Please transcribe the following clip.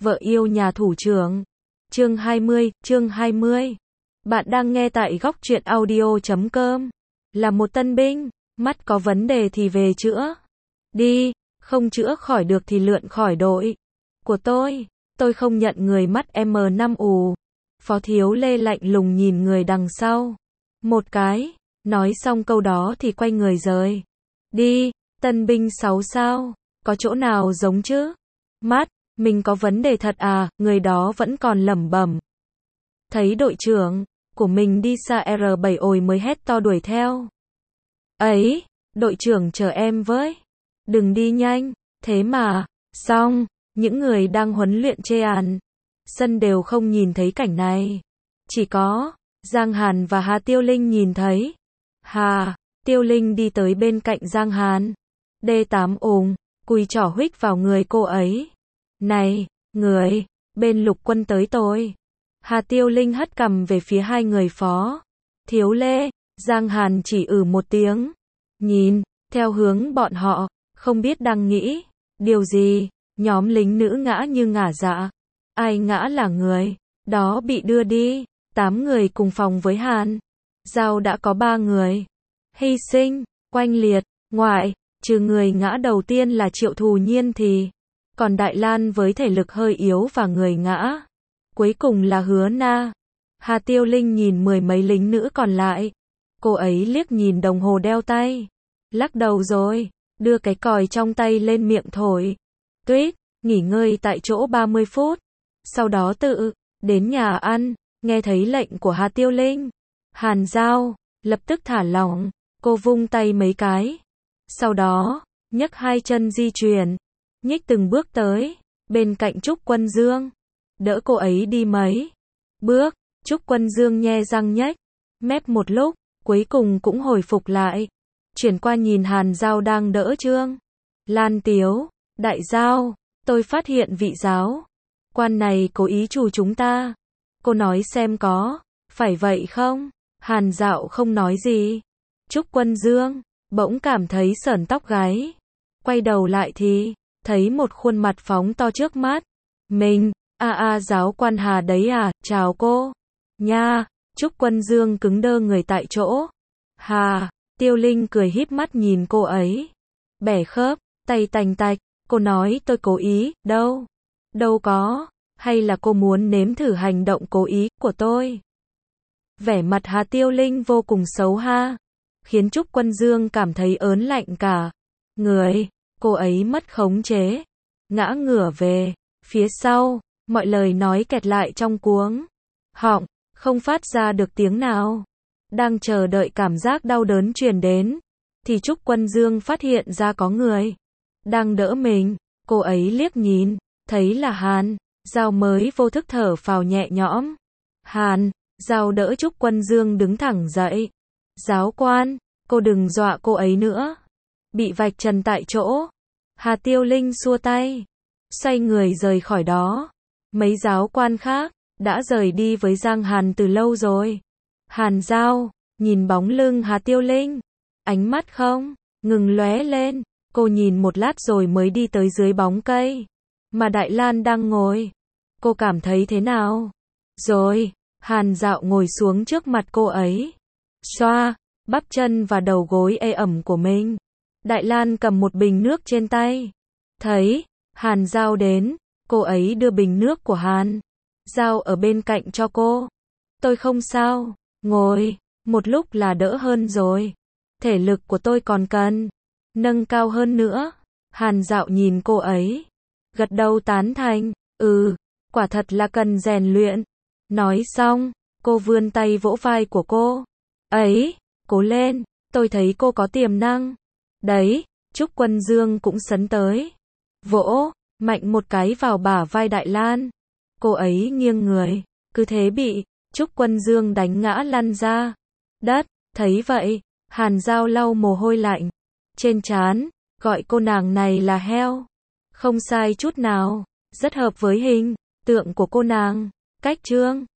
Vợ yêu nhà thủ trưởng. Chương 20. Bạn đang nghe tại góc truyện audio.com. Là một tân binh, mắt có vấn đề thì về chữa. Đi, không chữa khỏi được thì lượn khỏi đội. Của tôi không nhận người mắt M5 ù. Phó Thiếu Lê lạnh lùng nhìn người đằng sau. Một cái, nói xong câu đó thì quay người rời. Đi, tân binh 6 sao, có chỗ nào giống chứ? Mắt, mình có vấn đề thật à, người đó vẫn còn lẩm bẩm. Thấy đội trưởng của mình đi xa R7 ồi mới hét to đuổi theo. Ấy, đội trưởng chờ em với. Đừng đi nhanh, thế mà, xong, những người đang huấn luyện trên sân đều không nhìn thấy cảnh này. Chỉ có Giang Hàn và Hà Tiêu Linh nhìn thấy. Hà Tiêu Linh đi tới bên cạnh Giang Hàn. D8 ùng, cùi trỏ huých vào người cô ấy. Này, người, bên Lục Quân tới tôi. Hà Tiêu Linh hất cằm về phía hai người Phó Thiếu Lê. Giang Hàn chỉ một tiếng. Nhìn theo hướng bọn họ, không biết đang nghĩ điều gì. Nhóm lính nữ ngã như ngả dạ. Ai ngã là người đó bị đưa đi. 8 người cùng phòng với Hàn Giao đã có 3 người hy sinh, oanh liệt, ngoại trừ người ngã đầu tiên là Triệu Thù Nhiên thì còn Đại Lan với thể lực hơi yếu và người ngã cuối cùng là Hứa Na. Hà Tiêu Linh nhìn 10 mấy lính nữ còn lại. Cô ấy liếc nhìn đồng hồ đeo tay, lắc đầu rồi đưa cái còi trong tay lên miệng thổi. Tuyết, nghỉ ngơi tại chỗ 30 phút. Sau đó tự đến nhà ăn. Nghe thấy lệnh của Hà Tiêu Linh, Hàn Giao lập tức thả lỏng, cô vung tay mấy cái. Sau đó, nhấc hai chân di chuyển, nhích từng bước tới bên cạnh Trúc Quân Dương, đỡ cô ấy đi mấy bước. Trúc Quân Dương nhe răng nhếch mép một lúc, cuối cùng cũng hồi phục lại, chuyển qua nhìn Hàn Giao đang đỡ Trương Lan Tiếu. Đại Giao, tôi phát hiện vị giáo quan này cố ý trù chúng ta. Cô nói xem có phải vậy không? Hàn Dạo không nói gì. Trúc Quân Dương bỗng cảm thấy sởn tóc gáy. Quay đầu lại thì thấy một khuôn mặt phóng to trước mắt mình. Giáo quan Hà đấy à, chào cô. Nha. Trúc Quân Dương cứng đơ người tại chỗ. Hà Tiêu Linh cười híp mắt nhìn cô ấy. Bẻ khớp, tay tành tạch. Cô nói tôi cố ý, đâu có. Hay là cô muốn nếm thử hành động cố ý của tôi? Vẻ mặt Hà Tiêu Linh vô cùng xấu ha, khiến Trúc Quân Dương cảm thấy ớn lạnh cả người. Cô ấy mất khống chế, ngã ngửa về phía sau, mọi lời nói kẹt lại trong cuống họng, không phát ra được tiếng nào. Đang chờ đợi cảm giác đau đớn truyền đến, thì Trúc Quân Dương phát hiện ra có người đang đỡ mình. Cô ấy liếc nhìn, thấy là Hàn Giao mới vô thức thở phào nhẹ nhõm. Hàn Giao đỡ Trúc Quân Dương đứng thẳng dậy. Giáo quan, cô đừng dọa cô ấy nữa. Bị vạch trần tại chỗ. Hà Tiêu Linh xua tay, xoay người rời khỏi đó. Mấy giáo quan khác đã rời đi với Giang Hàn từ lâu rồi. Hàn Giao nhìn bóng lưng Hà Tiêu Linh, ánh mắt không ngừng lóe lên. Cô nhìn một lát rồi mới đi tới dưới bóng cây mà Đại Lan đang ngồi. Cô cảm thấy thế nào? Rồi, Hàn Dạo ngồi xuống trước mặt cô ấy, xoa bắp chân và đầu gối ê ẩm của mình. Đại Lan cầm một bình nước trên tay. Thấy Hàn Giao đến, cô ấy đưa bình nước của Hàn Giao ở bên cạnh cho cô. Tôi không sao, ngồi một lúc là đỡ hơn rồi. Thể lực của tôi còn cần nâng cao hơn nữa. Hàn Dạo nhìn cô ấy, gật đầu tán thành. Quả thật là cần rèn luyện. Nói xong, cô vươn tay vỗ vai của cô. Ấy, cố lên, tôi thấy cô có tiềm năng. Đấy, Trúc Quân Dương cũng sấn tới, vỗ mạnh một cái vào bả vai Đại Lan. Cô ấy nghiêng người, cứ thế bị Trúc Quân Dương đánh ngã lăn ra đất. Thấy vậy, Hàn Giao lau mồ hôi lạnh trên trán, gọi cô nàng này là heo. Không sai chút nào, rất hợp với hình tượng của cô nàng. Cách Trương